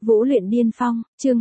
Vũ luyện điên phong, chương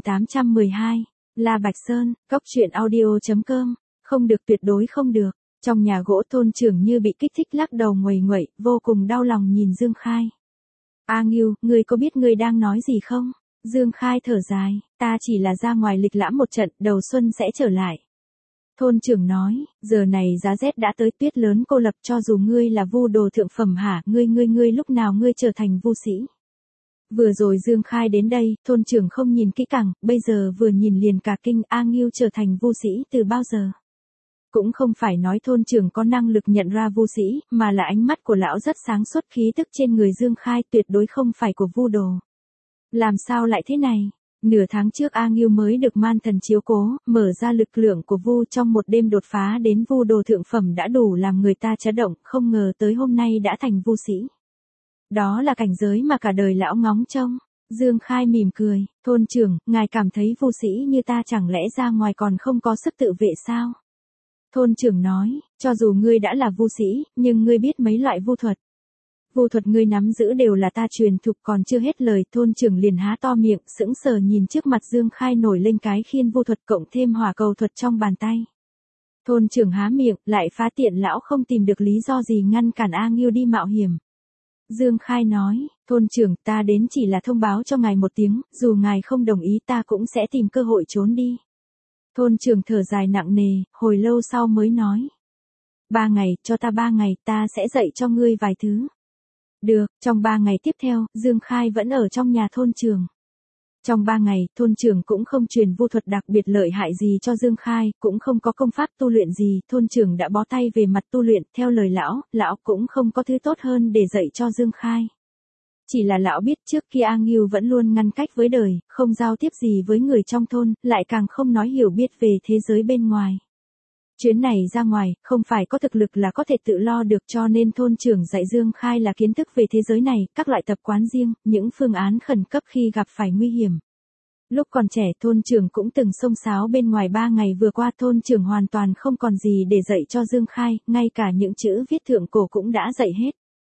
2812, La Bạch Sơn, Cốc truyện audio.com, không được, tuyệt đối không được. Trong nhà gỗ thôn trưởng như bị kích thích lắc đầu nguầy nguậy, vô cùng đau lòng nhìn Dương Khai. A Ngưu, ngươi có biết ngươi đang nói gì không? Dương Khai thở dài, ta chỉ là ra ngoài lịch lãm một trận, đầu xuân sẽ trở lại. Thôn trưởng nói, giờ này giá rét đã tới, tuyết lớn cô lập, cho dù ngươi là vu đồ thượng phẩm hả, ngươi lúc nào ngươi trở thành vu sĩ. Vừa rồi Dương Khai đến đây, thôn trưởng không nhìn kỹ càng, bây giờ vừa nhìn liền cả kinh. A Ngưu trở thành vu sĩ từ bao giờ? Cũng không phải nói thôn trưởng có năng lực nhận ra vu sĩ, mà là ánh mắt của lão rất sáng suốt, khí tức trên người Dương Khai tuyệt đối không phải của vu đồ. Làm sao lại thế này? Nửa tháng trước A Ngưu mới được man thần chiếu cố, mở ra lực lượng của vu, trong một đêm đột phá đến vu đồ thượng phẩm đã đủ làm người ta chấn động, không ngờ tới hôm nay đã thành vu sĩ. Đó là cảnh giới mà cả đời lão ngóng trông. Dương Khai mỉm cười, thôn trưởng, ngài cảm thấy vu sĩ như ta chẳng lẽ ra ngoài còn không có sức tự vệ sao? Thôn trưởng nói, cho dù ngươi đã là vu sĩ, nhưng ngươi biết mấy loại vu thuật. Vu thuật ngươi nắm giữ đều là ta truyền thục, còn chưa hết lời, thôn trưởng liền há to miệng, sững sờ nhìn trước mặt Dương Khai nổi lên cái khiên vu thuật cộng thêm hỏa cầu thuật trong bàn tay. Thôn trưởng há miệng, lại phá tiện lão không tìm được lý do gì ngăn cản A Ngưu đi mạo hiểm. Dương Khai nói, thôn trưởng, ta đến chỉ là thông báo cho ngài một tiếng, dù ngài không đồng ý ta cũng sẽ tìm cơ hội trốn đi. Thôn trưởng thở dài nặng nề, hồi lâu sau mới nói. 3 ngày, cho ta 3 ngày, ta sẽ dạy cho ngươi vài thứ. Được, trong 3 ngày tiếp theo, Dương Khai vẫn ở trong nhà thôn trưởng. Trong 3 ngày, thôn trưởng cũng không truyền vu thuật đặc biệt lợi hại gì cho Dương Khai, cũng không có công pháp tu luyện gì, thôn trưởng đã bó tay về mặt tu luyện, theo lời lão cũng không có thứ tốt hơn để dạy cho Dương Khai. Chỉ là lão biết trước kia A Ngưu vẫn luôn ngăn cách với đời, không giao tiếp gì với người trong thôn, lại càng không nói hiểu biết về thế giới bên ngoài. Chuyến này ra ngoài, không phải có thực lực là có thể tự lo được, cho nên thôn trưởng dạy Dương Khai là kiến thức về thế giới này, các loại tập quán riêng, những phương án khẩn cấp khi gặp phải nguy hiểm. Lúc còn trẻ thôn trưởng cũng từng xông xáo bên ngoài. 3 ngày vừa qua thôn trưởng hoàn toàn không còn gì để dạy cho Dương Khai, ngay cả những chữ viết thượng cổ cũng đã dạy hết.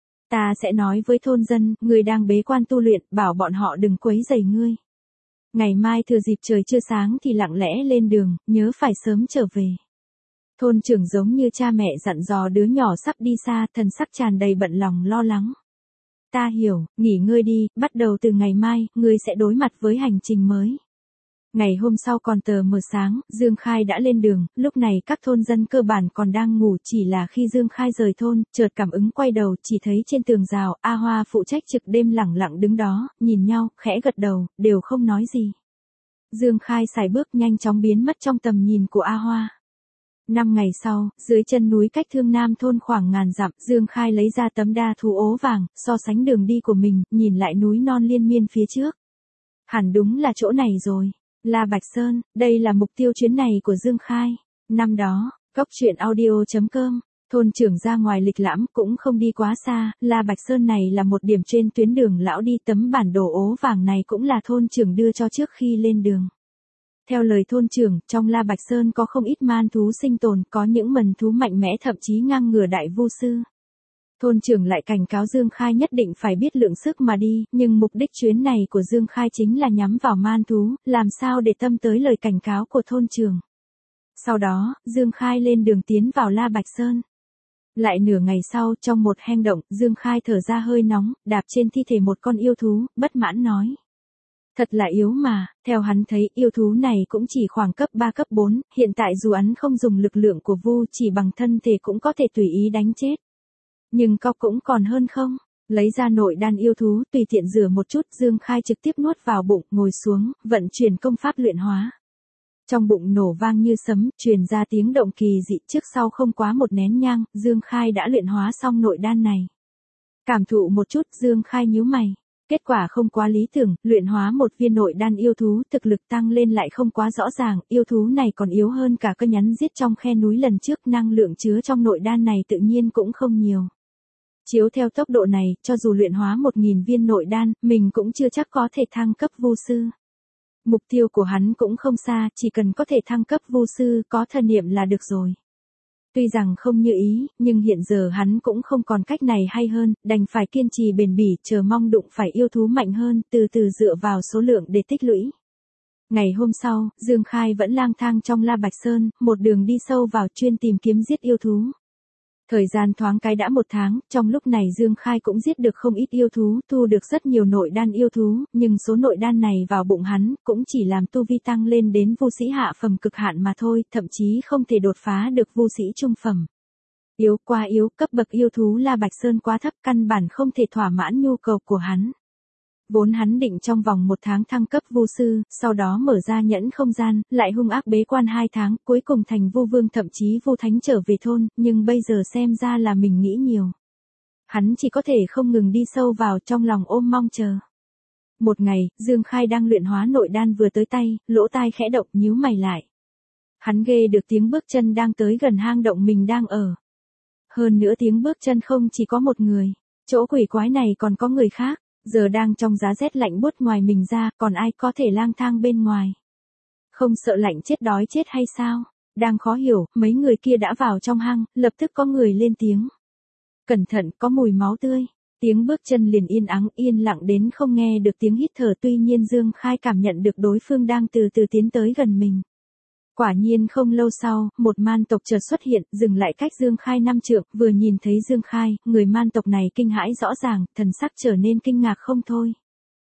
Ta sẽ nói với thôn dân, người đang bế quan tu luyện, bảo bọn họ đừng quấy rầy ngươi. Ngày mai thừa dịp trời chưa sáng thì lặng lẽ lên đường, nhớ phải sớm trở về. Thôn trưởng giống như cha mẹ dặn dò đứa nhỏ sắp đi xa, thần sắc tràn đầy bận lòng lo lắng. Ta hiểu, nghỉ ngơi đi, bắt đầu từ ngày mai, ngươi sẽ đối mặt với hành trình mới. Ngày hôm sau còn tờ mờ sáng, Dương Khai đã lên đường, lúc này các thôn dân cơ bản còn đang ngủ, chỉ là khi Dương Khai rời thôn, chợt cảm ứng quay đầu, chỉ thấy trên tường rào, A Hoa phụ trách trực đêm lẳng lặng đứng đó, nhìn nhau, khẽ gật đầu, đều không nói gì. Dương Khai sải bước nhanh chóng biến mất trong tầm nhìn của A Hoa. 5 ngày sau, dưới chân núi cách Thương Nam thôn khoảng ngàn dặm, Dương Khai lấy ra tấm đa thú ố vàng, so sánh đường đi của mình, nhìn lại núi non liên miên phía trước. Hẳn đúng là chỗ này rồi. La Bạch Sơn, đây là mục tiêu chuyến này của Dương Khai. Năm đó, Cốc truyện audio.com, thôn trưởng ra ngoài lịch lãm cũng không đi quá xa, La Bạch Sơn này là một điểm trên tuyến đường lão đi, tấm bản đồ ố vàng này cũng là thôn trưởng đưa cho trước khi lên đường. Theo lời thôn trưởng, trong La Bạch Sơn có không ít man thú sinh tồn, có những mần thú mạnh mẽ thậm chí ngang ngửa đại vu sư. Thôn trưởng lại cảnh cáo Dương Khai nhất định phải biết lượng sức mà đi, nhưng mục đích chuyến này của Dương Khai chính là nhắm vào man thú, làm sao để tâm tới lời cảnh cáo của thôn trưởng. Sau đó, Dương Khai lên đường tiến vào La Bạch Sơn. Lại nửa ngày sau, trong một hang động, Dương Khai thở ra hơi nóng, đạp trên thi thể một con yêu thú, bất mãn nói. Thật là yếu mà, theo hắn thấy yêu thú này cũng chỉ khoảng cấp 3 cấp 4, hiện tại dù hắn không dùng lực lượng của vu chỉ bằng thân thể cũng có thể tùy ý đánh chết. Nhưng cóc cũng còn hơn không? Lấy ra nội đan yêu thú, tùy tiện rửa một chút, Dương Khai trực tiếp nuốt vào bụng, ngồi xuống, vận chuyển công pháp luyện hóa. Trong bụng nổ vang như sấm, truyền ra tiếng động kỳ dị, trước sau không quá một nén nhang, Dương Khai đã luyện hóa xong nội đan này. Cảm thụ một chút, Dương Khai nhíu mày. Kết quả không quá lý tưởng, luyện hóa một viên nội đan yêu thú, thực lực tăng lên lại không quá rõ ràng, yêu thú này còn yếu hơn cả cơ nhắn giết trong khe núi lần trước, năng lượng chứa trong nội đan này tự nhiên cũng không nhiều. Chiếu theo tốc độ này, cho dù luyện hóa 1000 viên nội đan, mình cũng chưa chắc có thể thăng cấp vu sư. Mục tiêu của hắn cũng không xa, chỉ cần có thể thăng cấp vu sư, có thần niệm là được rồi. Tuy rằng không như ý, nhưng hiện giờ hắn cũng không còn cách này hay hơn, đành phải kiên trì bền bỉ, chờ mong đụng phải yêu thú mạnh hơn, từ từ dựa vào số lượng để tích lũy. Ngày hôm sau, Dương Khai vẫn lang thang trong La Bạch Sơn, một đường đi sâu vào chuyên tìm kiếm giết yêu thú. Thời gian thoáng cái đã 1 tháng, trong lúc này Dương Khai cũng giết được không ít yêu thú, thu được rất nhiều nội đan yêu thú, nhưng số nội đan này vào bụng hắn, cũng chỉ làm tu vi tăng lên đến vu sĩ hạ phẩm cực hạn mà thôi, thậm chí không thể đột phá được vu sĩ trung phẩm. Yếu quá yếu, cấp bậc yêu thú La Bạch Sơn quá thấp, căn bản không thể thỏa mãn nhu cầu của hắn. Vốn hắn định trong vòng 1 tháng thăng cấp vu sư, sau đó mở ra nhẫn không gian, lại hung ác bế quan 2 tháng, cuối cùng thành vu vương thậm chí vu thánh trở về thôn, nhưng bây giờ xem ra là mình nghĩ nhiều. Hắn chỉ có thể không ngừng đi sâu vào, trong lòng ôm mong chờ. Một ngày, Dương Khai đang luyện hóa nội đan vừa tới tay, lỗ tai khẽ động, nhíu mày lại. Hắn nghe được tiếng bước chân đang tới gần hang động mình đang ở. Hơn nữa tiếng bước chân không chỉ có một người, chỗ quỷ quái này còn có người khác. Giờ đang trong giá rét lạnh buốt ngoài mình ra, còn ai có thể lang thang bên ngoài? Không sợ lạnh chết đói chết hay sao? Đang khó hiểu, mấy người kia đã vào trong hang, lập tức có người lên tiếng. Cẩn thận, có mùi máu tươi. Tiếng bước chân liền yên lặng đến không nghe được tiếng hít thở, tuy nhiên Dương Khai cảm nhận được đối phương đang từ từ tiến tới gần mình. Quả nhiên không lâu sau, một man tộc chợt xuất hiện, dừng lại cách Dương Khai 5 trượng, vừa nhìn thấy Dương Khai, người man tộc này kinh hãi rõ ràng, thần sắc trở nên kinh ngạc không thôi.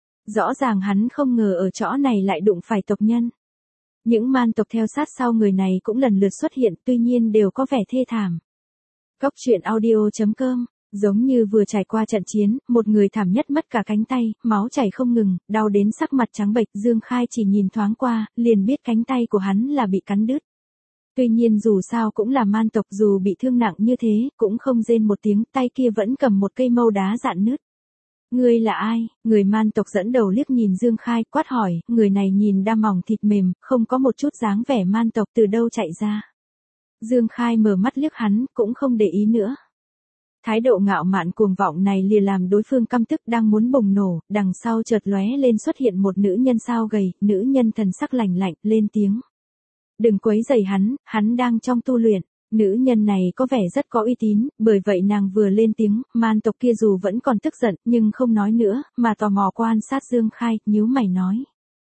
Rõ ràng hắn không ngờ ở chỗ này lại đụng phải tộc nhân. Những man tộc theo sát sau người này cũng lần lượt xuất hiện, tuy nhiên đều có vẻ thê thảm. Cốc truyện audio.com. Giống như vừa trải qua trận chiến, một người thảm nhất mất cả cánh tay, máu chảy không ngừng, đau đến sắc mặt trắng bệch, Dương Khai chỉ nhìn thoáng qua, liền biết cánh tay của hắn là bị cắn đứt. Tuy nhiên dù sao cũng là man tộc, dù bị thương nặng như thế, cũng không rên một tiếng, tay kia vẫn cầm một cây mâu đá dạn nứt. Ngươi là ai? Người man tộc dẫn đầu liếc nhìn Dương Khai, quát hỏi, người này nhìn đa mỏng thịt mềm, không có một chút dáng vẻ man tộc, từ đâu chạy ra. Dương Khai mở mắt liếc hắn, cũng không để ý nữa. Thái độ ngạo mạn cuồng vọng này lìa làm đối phương căm tức, đang muốn bùng nổ, đằng sau chợt lóe lên xuất hiện một nữ nhân sao gầy, nữ nhân thần sắc lạnh lạnh, lên tiếng. Đừng quấy rầy hắn đang trong tu luyện. Nữ nhân này có vẻ rất có uy tín, bởi vậy nàng vừa lên tiếng, man tộc kia dù vẫn còn tức giận, nhưng không nói nữa, mà tò mò quan sát Dương Khai, nhíu mày nói.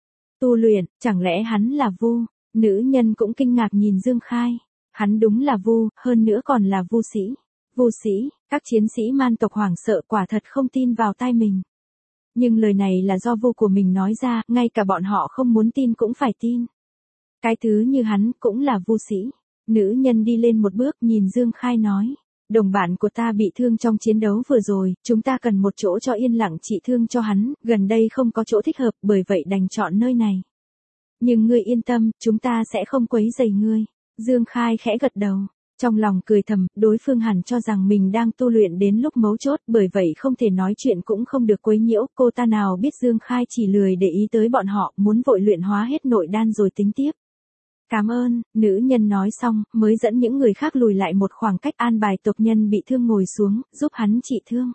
Tu luyện, chẳng lẽ hắn là vu? Nữ nhân cũng kinh ngạc nhìn Dương Khai. Hắn đúng là vu, hơn nữa còn là vu sĩ. Vu sĩ, các chiến sĩ man tộc hoảng sợ, quả thật không tin vào tai mình. Nhưng lời này là do vu của mình nói ra, ngay cả bọn họ không muốn tin cũng phải tin. Cái thứ như hắn cũng là vu sĩ. Nữ nhân đi lên một bước, nhìn Dương Khai nói. Đồng bạn của ta bị thương trong chiến đấu vừa rồi, chúng ta cần một chỗ cho yên lặng trị thương cho hắn, gần đây không có chỗ thích hợp, bởi vậy đành chọn nơi này. Nhưng ngươi yên tâm, chúng ta sẽ không quấy rầy ngươi. Dương Khai khẽ gật đầu. Trong lòng cười thầm, đối phương hẳn cho rằng mình đang tu luyện đến lúc mấu chốt, bởi vậy không thể nói chuyện cũng không được quấy nhiễu, cô ta nào biết Dương Khai chỉ lười để ý tới bọn họ, muốn vội luyện hóa hết nội đan rồi tính tiếp. Cảm ơn, nữ nhân nói xong, mới dẫn những người khác lùi lại một khoảng cách, an bài tộc nhân bị thương ngồi xuống, giúp hắn trị thương.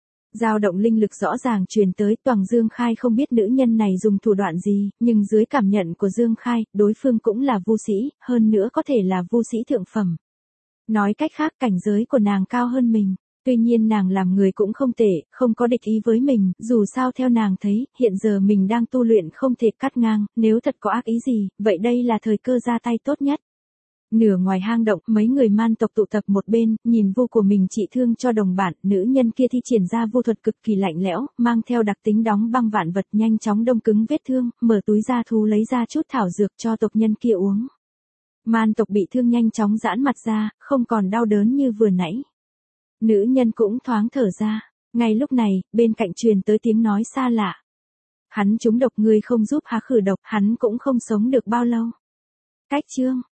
Dao động linh lực rõ ràng truyền tới, toàn Dương Khai không biết nữ nhân này dùng thủ đoạn gì, nhưng dưới cảm nhận của Dương Khai, đối phương cũng là vu sĩ, hơn nữa có thể là vu sĩ thượng phẩm. Nói cách khác, cảnh giới của nàng cao hơn mình. Tuy nhiên nàng làm người cũng không tệ, không có địch ý với mình, dù sao theo nàng thấy, hiện giờ mình đang tu luyện không thể cắt ngang, nếu thật có ác ý gì, vậy đây là thời cơ ra tay tốt nhất. Nửa ngoài hang động, mấy người man tộc tụ tập một bên, nhìn vu của mình trị thương cho đồng bạn, nữ nhân kia thi triển ra vu thuật cực kỳ lạnh lẽo, mang theo đặc tính đóng băng vạn vật, nhanh chóng đông cứng vết thương, mở túi da thú lấy ra chút thảo dược cho tộc nhân kia uống. Man tộc bị thương nhanh chóng giãn mặt ra, không còn đau đớn như vừa nãy. Nữ nhân cũng thoáng thở ra. Ngay lúc này, bên cạnh truyền tới tiếng nói xa lạ. Hắn trúng độc, ngươi không giúp hắn khử độc, hắn cũng không sống được bao lâu. Cách chương